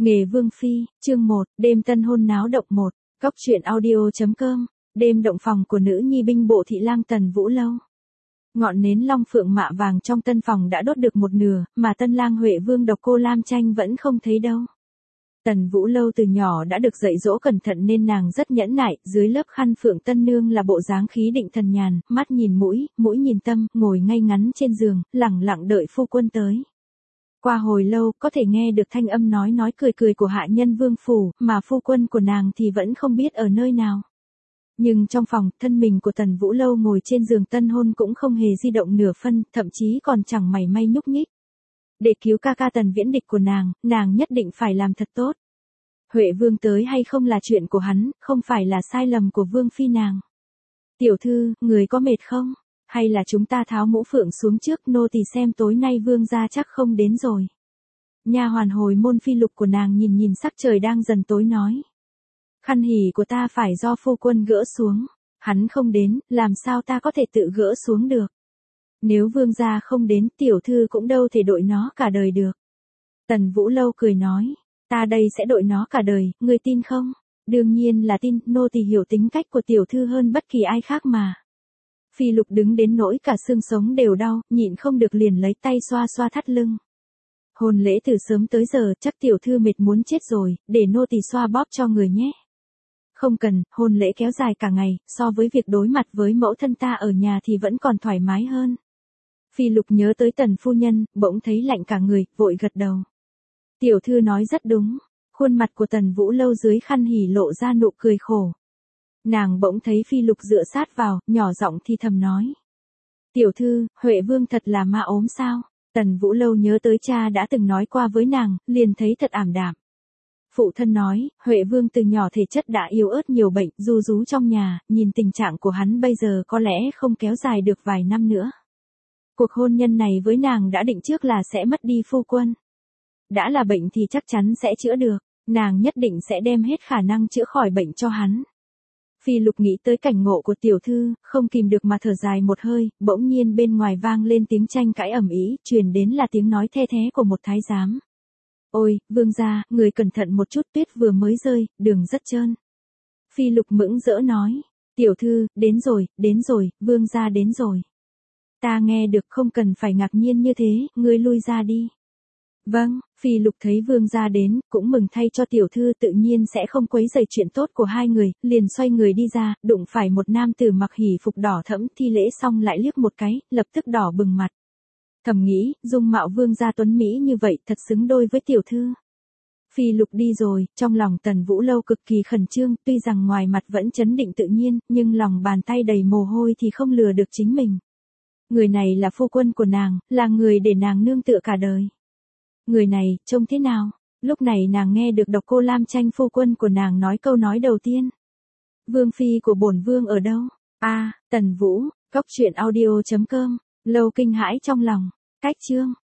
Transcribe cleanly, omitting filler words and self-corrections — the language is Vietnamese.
Nghề Vương Phi, chương 1, đêm tân hôn náo động 1, Cóc truyện audio.com, đêm động phòng của nữ nhi binh bộ thị lang Tần Vũ Lâu. Ngọn nến long phượng mạ vàng trong tân phòng đã đốt được một nửa, mà tân lang Huệ Vương Độc Cô Lam Tranh vẫn không thấy đâu. Tần Vũ Lâu từ nhỏ đã được dạy dỗ cẩn thận nên nàng rất nhẫn nại, dưới lớp khăn phượng tân nương là bộ dáng khí định thần nhàn, mắt nhìn mũi, mũi nhìn tâm, ngồi ngay ngắn trên giường, lẳng lặng đợi phu quân tới. Qua hồi lâu, có thể nghe được thanh âm nói cười của hạ nhân vương phủ, mà phu quân của nàng thì vẫn không biết ở nơi nào. Nhưng trong phòng, thân mình của Tần Vũ Lâu ngồi trên giường tân hôn cũng không hề di động nửa phân, thậm chí còn chẳng mảy may nhúc nhích. Để cứu ca ca Tần Viễn Địch của nàng nhất định phải làm thật tốt. Huệ Vương tới hay không là chuyện của hắn, không phải là sai lầm của Vương Phi nàng. Tiểu thư, người có mệt không? Hay là chúng ta tháo mũ phượng xuống trước, nô tỳ xem tối nay Vương gia chắc không đến rồi. Nha hoàn hồi môn Phi Lục của nàng nhìn sắc trời đang dần tối nói. Khăn hỉ của ta phải do phu quân gỡ xuống, hắn không đến, làm sao ta có thể tự gỡ xuống được. Nếu Vương gia không đến, tiểu thư cũng đâu thể đội nó cả đời được. Tần Vũ Lâu cười nói, ta đây sẽ đội nó cả đời, ngươi tin không? Đương nhiên là tin, nô tỳ hiểu tính cách của tiểu thư hơn bất kỳ ai khác mà. Phi Lục đứng đến nỗi cả xương sống đều đau, nhịn không được liền lấy tay xoa xoa thắt lưng. Hôn lễ từ sớm tới giờ, chắc tiểu thư mệt muốn chết rồi, để nô tỳ xoa bóp cho người nhé. Không cần, hôn lễ kéo dài cả ngày, so với việc đối mặt với mẫu thân ta ở nhà thì vẫn còn thoải mái hơn. Phi Lục nhớ tới Tần phu nhân, bỗng thấy lạnh cả người, vội gật đầu. Tiểu thư nói rất đúng, khuôn mặt của Tần Vũ Lâu dưới khăn hỉ lộ ra nụ cười khổ. Nàng bỗng thấy Phi Lục dựa sát vào, nhỏ giọng thì thầm nói. Tiểu thư, Huệ Vương thật là ma ốm sao? Tần Vũ Lâu nhớ tới cha đã từng nói qua với nàng, liền thấy thật ảm đạm. Phụ thân nói, Huệ Vương từ nhỏ thể chất đã yếu ớt nhiều bệnh, ru rú trong nhà, nhìn tình trạng của hắn bây giờ có lẽ không kéo dài được vài năm nữa. Cuộc hôn nhân này với nàng đã định trước là sẽ mất đi phu quân. Đã là bệnh thì chắc chắn sẽ chữa được, nàng nhất định sẽ đem hết khả năng chữa khỏi bệnh cho hắn. Phi Lục nghĩ tới cảnh ngộ của tiểu thư, không kìm được mà thở dài một hơi, bỗng nhiên bên ngoài vang lên tiếng tranh cãi ầm ĩ, truyền đến là tiếng nói the thé của một thái giám. Ôi, Vương gia, người cẩn thận một chút, tuyết vừa mới rơi, đường rất trơn. Phi Lục mững rỡ nói, tiểu thư, đến rồi, Vương gia đến rồi. Ta nghe được, không cần phải ngạc nhiên như thế, ngươi lui ra đi. Vâng, Phi Lục thấy Vương gia đến, cũng mừng thay cho tiểu thư, tự nhiên sẽ không quấy rầy chuyện tốt của hai người, liền xoay người đi ra, đụng phải một nam tử mặc hỉ phục đỏ thẫm, thi lễ xong lại liếc một cái, lập tức đỏ bừng mặt. Thầm nghĩ, dung mạo Vương gia tuấn mỹ như vậy, thật xứng đôi với tiểu thư. Phi Lục đi rồi, trong lòng Tần Vũ Lâu cực kỳ khẩn trương, tuy rằng ngoài mặt vẫn trấn định tự nhiên, nhưng lòng bàn tay đầy mồ hôi thì không lừa được chính mình. Người này là phu quân của nàng, là người để nàng nương tựa cả đời. Người này, trông thế nào? Lúc này nàng nghe được Độc Cô Lam Tranh phu quân của nàng nói câu nói đầu tiên. Vương phi của bổn vương ở đâu? Tần Vũ, Cóc truyện audio.com, Lâu kinh hãi trong lòng. Cách chương.